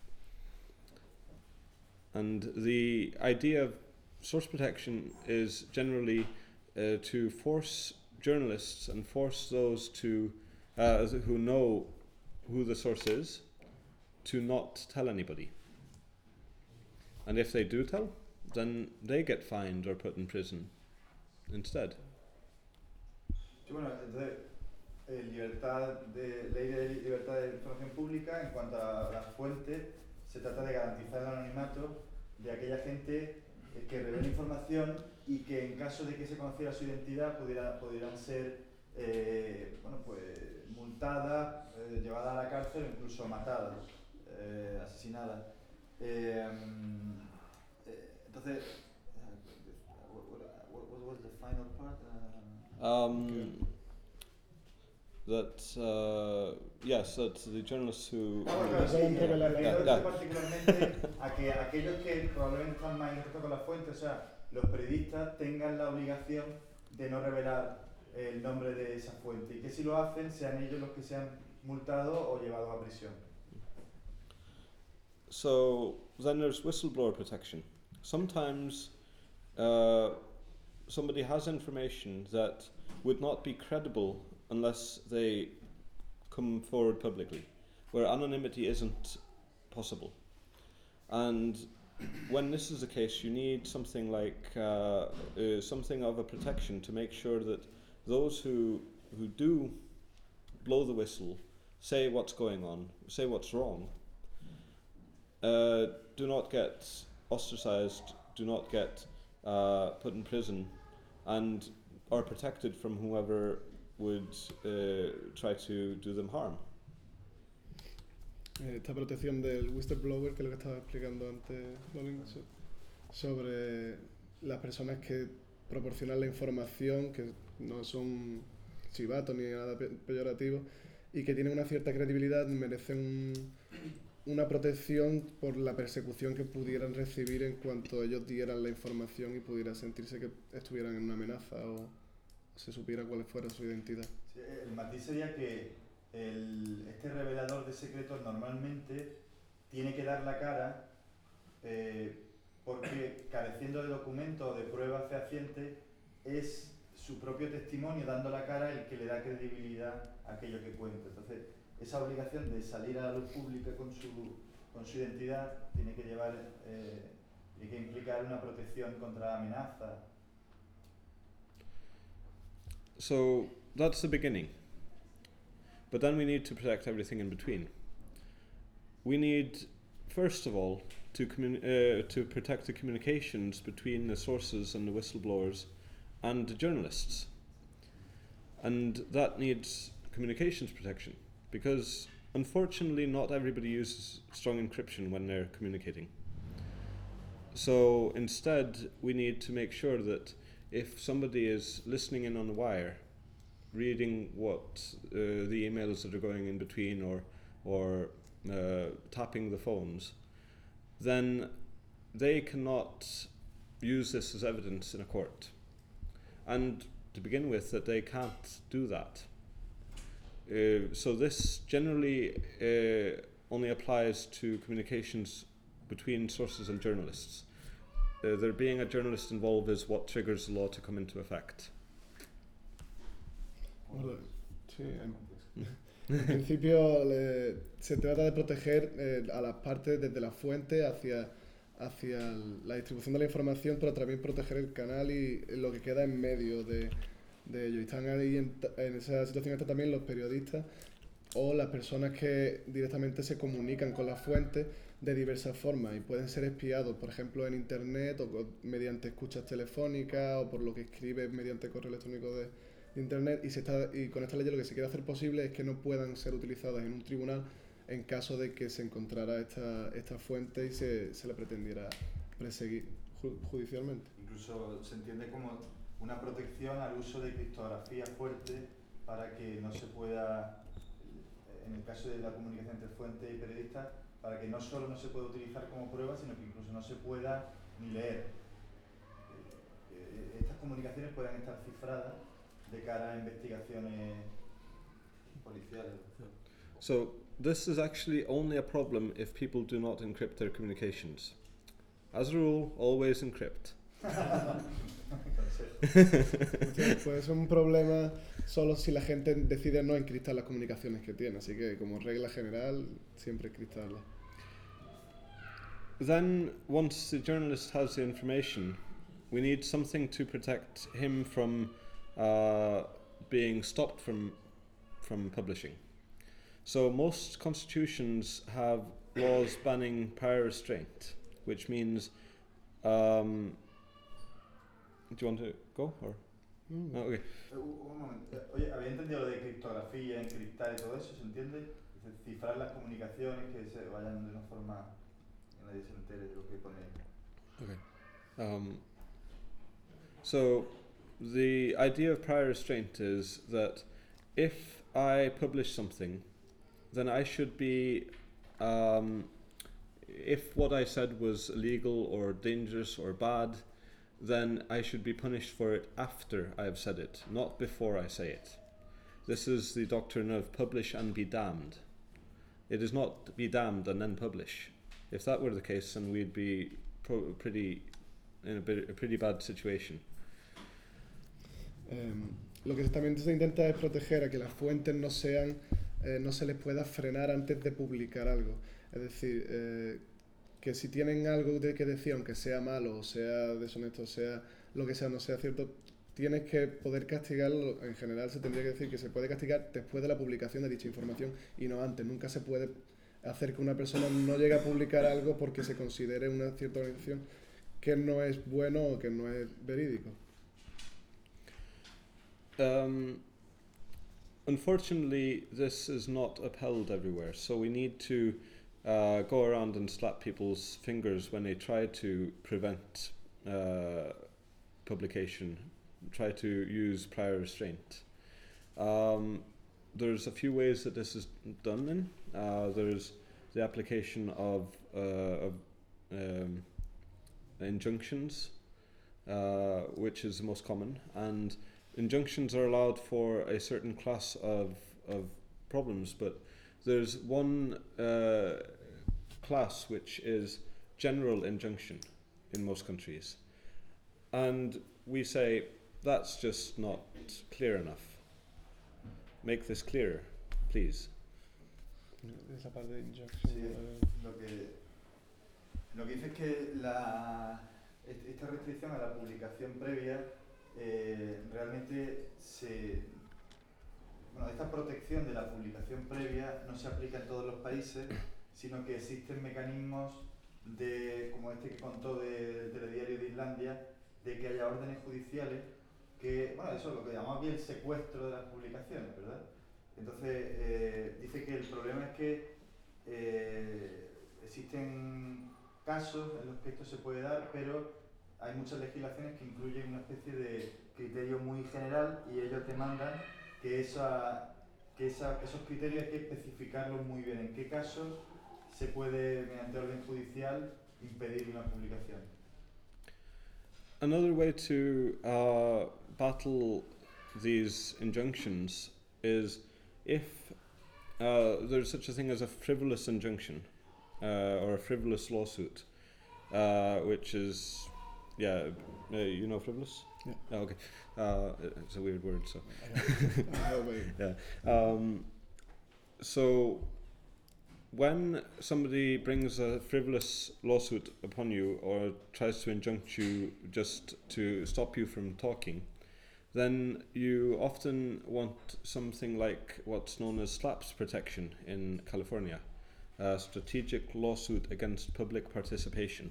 And the idea of source protection is generally to force journalists and force those who know who the source is to not tell anybody. And if they do tell, then they get fined or put in prison instead. Sí, bueno, entonces, ley de libertad de información pública, en cuanto a las fuentes, se trata de garantizar el anonimato de aquella gente que revela información y que en caso de que se conociera su identidad pudieran ser multadas, llevadas a la cárcel o incluso matadas, asesinadas. Entonces, what was the final part? yes, that the journalists who Bueno, sí, Pueden revelar la refiriéndose Ya. particularmente a que aquellos que probablemente están más en contacto con la fuente, o sea, los periodistas tengan la obligación de no revelar el nombre de esa fuente y que si lo hacen sean ellos los que sean multados o llevados a prisión. So then there's whistleblower protection. Sometimes somebody has information that would not be credible unless they come forward publicly, where anonymity isn't possible. And when this is the case, you need something like something of a protection to make sure that those who do blow the whistle, say what's going on, say what's wrong, do not get ostracized, do not get put in prison, and are protected from whoever would try to do them harm. Esta protección del whistleblower, que es lo que estaba explicando antes, Colin, sobre las personas que proporcionan la información, que no son chivatos ni nada peyorativo, y que tienen una cierta credibilidad, merecen una protección por la persecución que pudieran recibir en cuanto ellos dieran la información y pudieran sentirse que estuvieran en una amenaza o se supiera cuál fuera su identidad. Sí, el matiz sería que este revelador de secretos normalmente tiene que dar la cara porque careciendo de documentos o de pruebas fehacientes es su propio testimonio dando la cara el que le da credibilidad a aquello que cuenta. Entonces, esa obligación de salir a la luz pública con su identidad tiene que llevar y que implicar una protección contra amenazas. So that's the beginning. But then we need to protect everything in between. We need, first of all, to protect the communications between the sources and the whistleblowers and the journalists. And that needs communications protection because unfortunately not everybody uses strong encryption when they're communicating. So instead we need to make sure that if somebody is listening in on the wire, reading what the emails that are going in between or tapping the phones, then they cannot use this as evidence in a court. And to begin with, that they can't do that. So this generally only applies to communications between sources and journalists. There being a journalist involved is what triggers the law to come into effect. Bueno, sí, en principio se trata de proteger a las partes desde la fuente hacia la distribución de la información, pero también proteger el canal y lo que queda en medio de ello. Y están ahí en esa situación están también los periodistas o las personas que directamente se comunican con la fuente de diversas formas y pueden ser espiados, por ejemplo, en internet o mediante escuchas telefónicas o por lo que escribes mediante correo electrónico de internet y con esta ley lo que se quiere hacer posible es que no puedan ser utilizadas en un tribunal en caso de que se encontrara esta fuente y se le pretendiera perseguir judicialmente. Incluso se entiende como una protección al uso de criptografía fuerte para que no se pueda, en el caso de la comunicación entre fuente y periodista, para que no solo no se pueda utilizar como prueba, sino que incluso no se pueda ni leer. Estas comunicaciones puedan estar cifradas de cara a investigaciones policiales. So this is actually only a problem if people do not encrypt their communications. As a rule, always encrypt. Puede ser un problema solo si la gente decide no encriptar las comunicaciones que tiene, así que como regla general siempre encriptarlas. Then, once the journalist has the information, we need something to protect him from being stopped from publishing. So most constitutions have laws banning prior restraint, which means do you want to go or? Oh, okay. Un momento. Oye, había entendido lo de criptografía, encriptar y todo eso, ¿se entiende? Es decir, cifrar las comunicaciones que se vayan de una forma que nadie se entere de lo que pone. Okay. So the idea of prior restraint is that if I publish something, then I should be, if what I said was illegal or dangerous or bad, then I should be punished for it after I have said it, not before I say it. This is the doctrine of publish and be damned. It is not be damned and then publish. If that were the case, then we'd be in a pretty bad situation. Lo que también se intenta es proteger a que las fuentes no sean, no se les pueda frenar antes de publicar algo. Es decir, que si tienen algo de que decir, aunque sea malo, o sea deshonesto, o sea lo que sea, no sea cierto, tienes que poder castigarlo. En general se tendría que decir que se puede castigar después de la publicación de dicha información y no antes. Nunca se puede hacer que una persona no llegue a publicar algo porque se considere una cierta organización que no es bueno o que no es verídico. Unfortunately, this is not upheld everywhere, so we need to go around and slap people's fingers when they try to prevent publication, try to use prior restraint. There's a few ways that this is done in. There's the application of injunctions, which is the most common, and injunctions are allowed for a certain class of problems, but there's one class which is general injunction in most countries, and we say that's just not clear enough. Make this clearer, please. Esa parte de injunction. Sí, lo que dice es que esta restricción a la publicación previa realmente esta protección de la publicación previa no se aplica en todos los países, sino que existen mecanismos como este que contó del telediario de Islandia, de que haya órdenes judiciales que, eso es lo que llamamos aquí el secuestro de las publicaciones, ¿verdad? Entonces, dice que el problema es que existen casos en los que esto se puede dar, pero hay muchas legislaciones que incluyen una especie de criterio muy general y ellos demandan que esos criterios hay que especificarlos muy bien. ¿En qué casos se puede, mediante orden judicial, impedir una publicación? Another way to battle these injunctions is if there's such a thing as a frivolous injunction or a frivolous lawsuit, which is, you know frivolous? Yeah. Oh, okay. It's a weird word, so. Yeah. So when somebody brings a frivolous lawsuit upon you or tries to injunct you just to stop you from talking, then you often want something like what's known as SLAPS protection in California, a strategic lawsuit against public participation.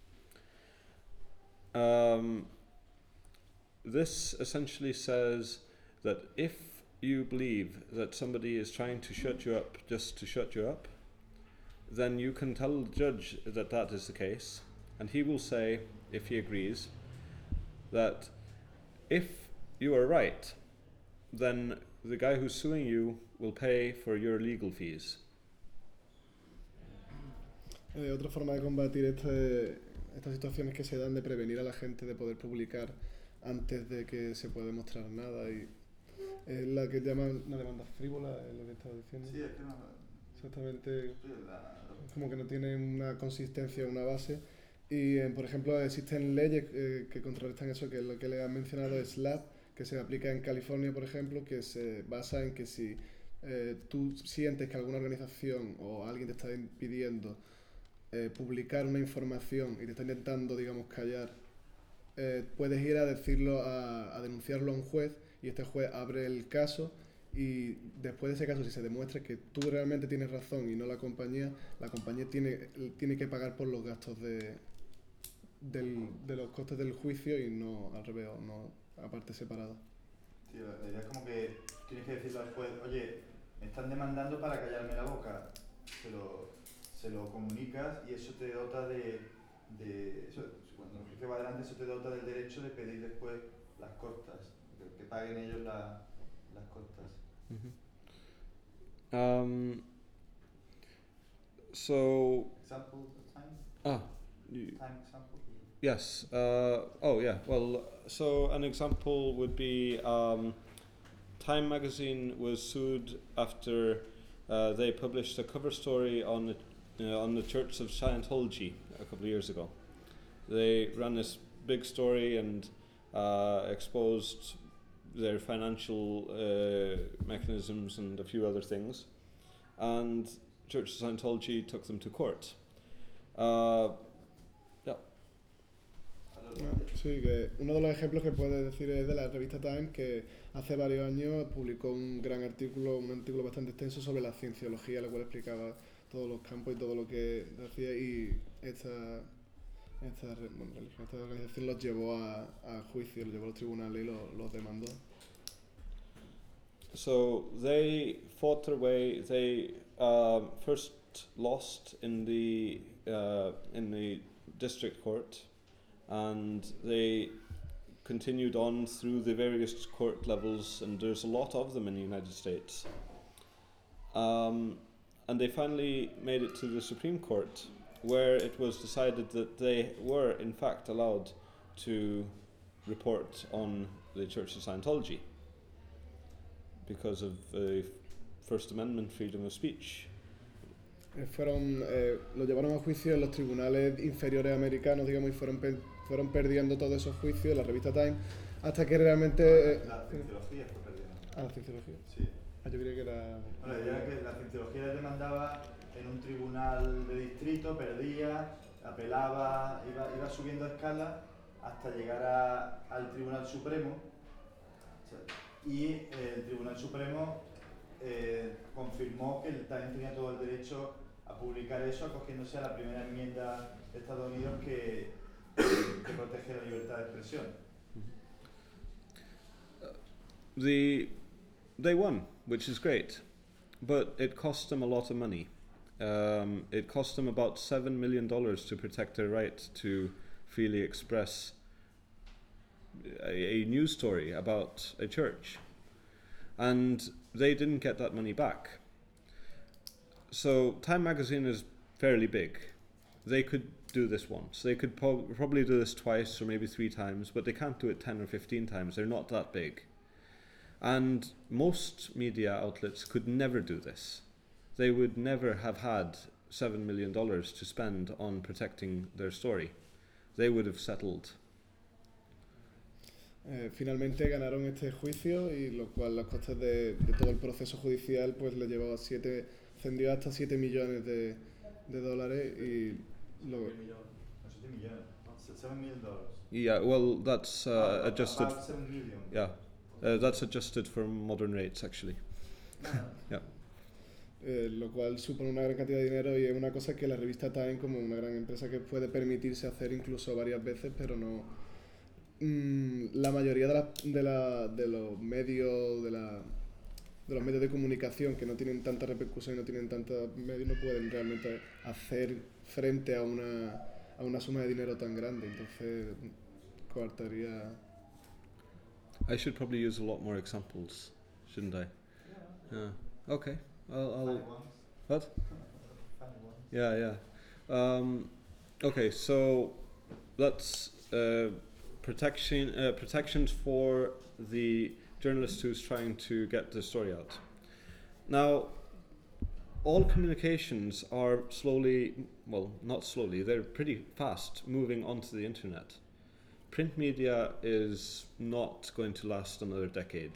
This essentially says that if you believe that somebody is trying to shut you up just to shut you up, then you can tell the judge that that is the case, and he will say, if he agrees, that if you are right, then the guy who's suing you will pay for your legal fees. Otra forma de combatir estas situaciones que se dan de prevenir a la gente de poder publicar antes de que se pueda demostrar nada, y la que llaman una demanda frívola, es lo que estaba diciendo. Sí, es que no. Exactamente, como que no tiene una consistencia, una base. Y, por ejemplo, existen leyes que contrarrestan eso, que es lo que le han mencionado, SLAP, que se aplica en California, por ejemplo, que se basa en que si tú sientes que alguna organización o alguien te está impidiendo publicar una información y te está intentando, digamos, callar, puedes ir a decirlo, a denunciarlo a un juez, y este juez abre el caso, y después de ese caso, si se demuestra que tú realmente tienes razón y no la compañía tiene que pagar por los gastos de los costes del juicio, y no al revés, o no aparte separada. Sí, la idea es como que tienes que decirle al juez, oye, me están demandando para callarme la boca. Se lo comunicas y eso te dota eso, cuando el juicio va adelante, eso te dota del derecho de pedir después las costas, que paguen ellos las costas. Mm-hmm. So, Example of time? you, Time example? yes. Oh, yeah. Well, so an example would be Time magazine was sued after they published a cover story on the Church of Scientology a couple of years ago. They ran this big story and exposed their financial mechanisms and a few other things, and Church of Scientology took them to court. Sí, que uno de los ejemplos que puedes decir es de la revista Time, que hace varios años publicó un artículo bastante extenso sobre la cienciología, el cual explicaba todos los campos y todo lo que hacía, y esta organización los llevó a juicio, los llevó a los tribunales y los demandó. So they fought their way. They first lost in the district court, and they continued on through the various court levels, and there's a lot of them in the United States. And they finally made it to the Supreme Court, where it was decided that they were in fact allowed to report on the Church of Scientology because of First Amendment freedom of speech. Lo llevaron a juicio en los tribunales inferiores americanos, digamos, y fueron perdiendo todos esos juicios, la revista Time, hasta que realmente... La cienciología fue perdida. La cienciología. Sí. Yo creía que era... Bueno, ya que la cienciología les demandaba en un tribunal de distrito, perdía, apelaba, iba subiendo a escala hasta llegar al Tribunal Supremo, y el Tribunal Supremo confirmó que el Times tenía todo el derecho a publicar eso, acogiéndose a la primera enmienda de Estados Unidos que protege la libertad de expresión. They won, which is great, but it cost them a lot of money. It cost them about $7 million to protect their right to freely express a news story about a church, and they didn't get that money back. So Time magazine is fairly big. They could do this once. They could probably do this twice or maybe 3 times, but they can't do it 10 or 15 times. They're not that big. And most media outlets could never do this. They would never have had $7 million to spend on protecting their story. They would have settled. Finalmente ganaron este juicio, y lo cual los costes de todo el proceso judicial pues le llevó ascendió hasta $7 millones de dólares, y luego... $7 millones. $7 million. Yeah, well, that's adjusted. About 7 million. Yeah, that's adjusted for modern rates actually. Yeah. Lo cual supone una gran cantidad de dinero, y es una cosa que la revista Time, como una gran empresa, que puede permitirse hacer incluso varias veces, pero no... la mayoría de los medios de comunicación que no tienen tanta repercusión y no tienen tantos medios, no pueden realmente hacer frente a una suma de dinero tan grande. Entonces coartaría... I should probably use a lot more examples, shouldn't I? Yeah. Okay. I'll what? Yeah. Okay, so that's protections for the journalist who's trying to get the story out. Now, all communications are not slowly, they're pretty fast moving onto the internet. Print media is not going to last another decade.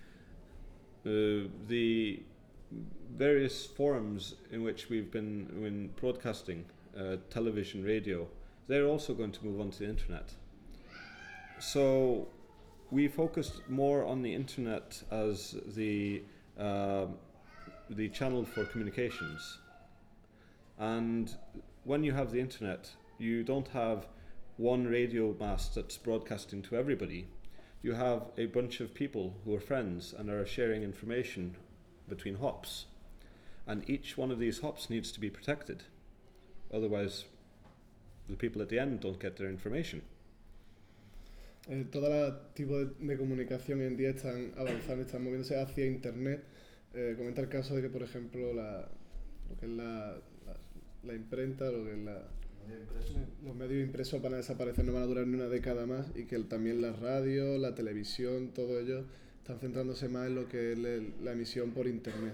The various forms in which we've been broadcasting, television, radio, they're also going to move onto the internet. So we focused more on the internet as the channel for communications. And when you have the internet, you don't have one radio mast that's broadcasting to everybody. You have a bunch of people who are friends and are sharing information between hops. And each one of these hops needs to be protected. Otherwise, the people at the end don't get their information. Todo tipo de comunicación en día están avanzando, están moviéndose hacia internet, Comenta el caso de que, por ejemplo, lo que es la imprenta, lo que es los medios impresos van a desaparecer, no van a durar ni una década más, y que también la radio, la televisión, todo ello están centrándose más en lo que es la emisión por internet.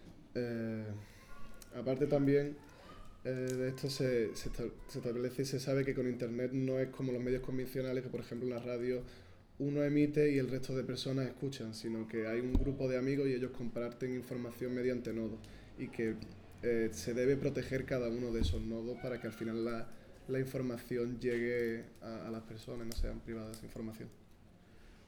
Aparte también de esto se establece y se sabe que con internet no es como los medios convencionales, que por ejemplo en la radio uno emite y el resto de personas escuchan, sino que hay un grupo de amigos y ellos comparten información mediante nodos, y que se debe proteger cada uno de esos nodos para que al final la información llegue a las personas, no sean privadas de esa información.